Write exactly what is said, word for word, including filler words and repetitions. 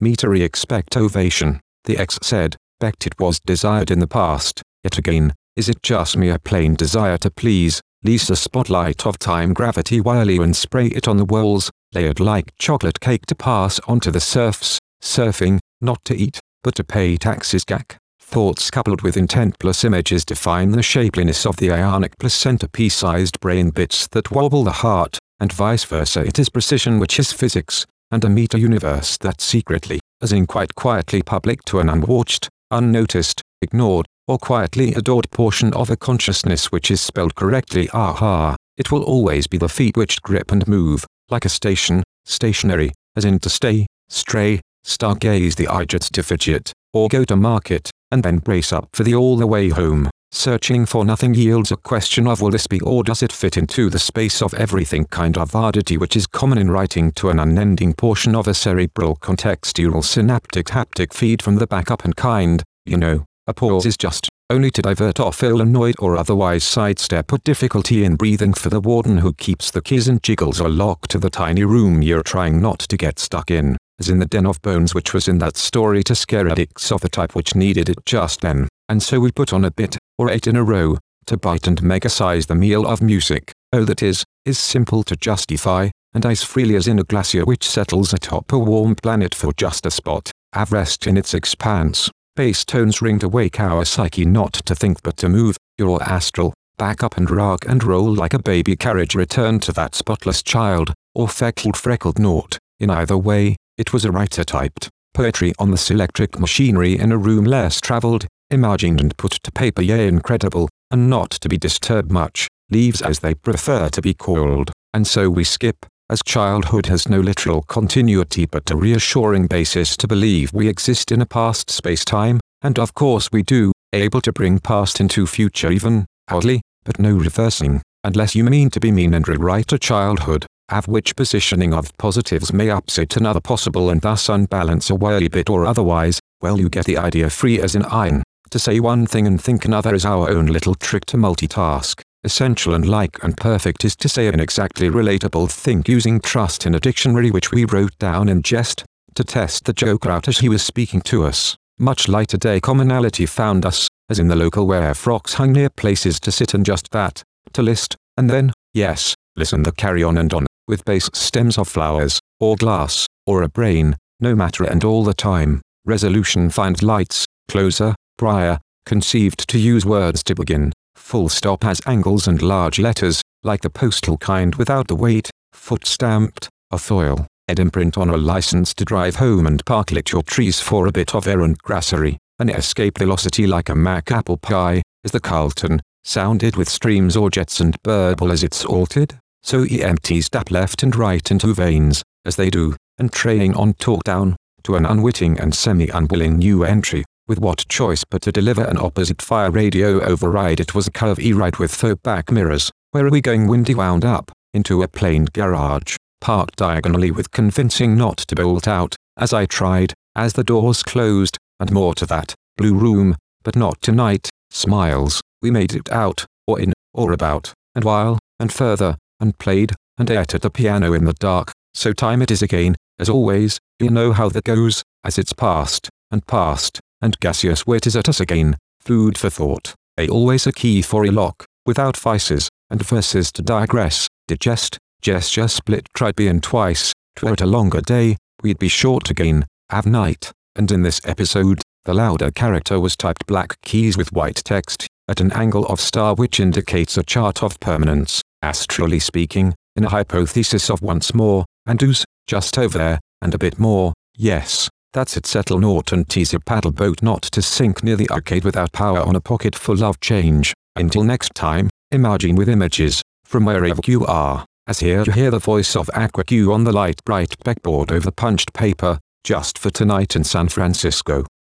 Metery expect ovation. The X said, "Becked it was desired in the past, yet again, is it just mere plain desire to please? Lease a spotlight of time gravity wily and spray it on the walls, layered like chocolate cake to pass on to the serfs, surfing, not to eat, but to pay taxes." Gak. Thoughts coupled with intent plus images define the shapeliness of the ionic plus centipede-sized brain bits that wobble the heart, and vice versa. It is precision which is physics, and a meta-universe that secretly, as in quite quietly public to an unwatched, unnoticed, ignored, or quietly adored portion of a consciousness which is spelled correctly. Aha! It will always be the feet which grip and move, like a station, stationary, as in to stay, stray, stargaze the eye just to fidget, or go to market, and then brace up for the all the way home. Searching for nothing yields a question of will this be or does it fit into the space of everything kind of oddity which is common in writing to an unending portion of a cerebral contextual synaptic haptic feed from the backup and kind, you know, a pause is just, only to divert or feel annoyed or otherwise sidestep a difficulty in breathing for the warden who keeps the keys and jiggles or lock to the tiny room you're trying not to get stuck in, as in the Den of Bones which was in that story to scare addicts of the type which needed it just then, and so we put on a bit, or eight in a row, to bite and mega-size the meal of music. Oh, that is, is simple to justify, and ice freely as in a glacier which settles atop a warm planet for just a spot, have rest in its expanse. Bass tones ring to wake our psyche not to think but to move, your astral, back up and rock and roll like a baby carriage return to that spotless child, or feckled freckled naught. In either way, it was a writer typed poetry on this electric machinery in a room less traveled, imagined and put to paper, yea incredible, and not to be disturbed much, leaves as they prefer to be called, and so we skip, as childhood has no literal continuity but a reassuring basis to believe we exist in a past space-time, and of course we do, able to bring past into future even, oddly, but no reversing, unless you mean to be mean and rewrite a childhood, have which positioning of positives may upset another possible and thus unbalance a wily bit or otherwise, well you get the idea. Free as in iron. To say one thing and think another is our own little trick to multitask. Essential and like and perfect is to say an exactly relatable thing using trust in a dictionary which we wrote down in jest, to test the joker out as he was speaking to us. Much lighter day commonality found us, as in the local where frocks hung near places to sit and just that, to list, and then, yes, listen the carry on and on, with base stems of flowers, or glass, or a brain, no matter and all the time. Resolution find lights, closer, prior, conceived to use words to begin, full stop has angles and large letters, like the postal kind without the weight, foot stamped, a foil, ed imprint on a license to drive home and park lit your trees for a bit of errant grassery, an escape velocity like a Mac apple pie, is the Carlton, sounded with streams or jets and burble as it's altered, so he empties tap left and right into veins, as they do, and trailing on talk down, to an unwitting and semi-unwilling new entry, with what choice but to deliver an opposite fire radio override. It was a curvy ride with faux back mirrors. Where are we going? Windy wound up, into a planed garage, parked diagonally with convincing not to bolt out, as I tried, as the doors closed, and more to that, blue room, but not tonight, smiles, we made it out, or in, or about, and while, and further, and played, and ate at the piano in the dark, so time it is again, as always, you know how that goes, as it's past, and past, and gaseous weight is at us again, food for thought, a always a key for a lock, without vices, and verses to digress, digest, gesture split tribian twice, twere it a longer day, we'd be short again, have night, and in this episode, the louder character was typed black keys with white text, at an angle of star which indicates a chart of permanence, astrally speaking, in a hypothesis of once more, and do's, just over there, and a bit more, yes, that's it. Settle naught and tease your paddle boat not to sink near the arcade without power on a pocket full of change. Until next time, imagine with images, from wherever you are, as here you hear the voice of AquaQ on the light bright backboard over punched paper, just for tonight in San Francisco.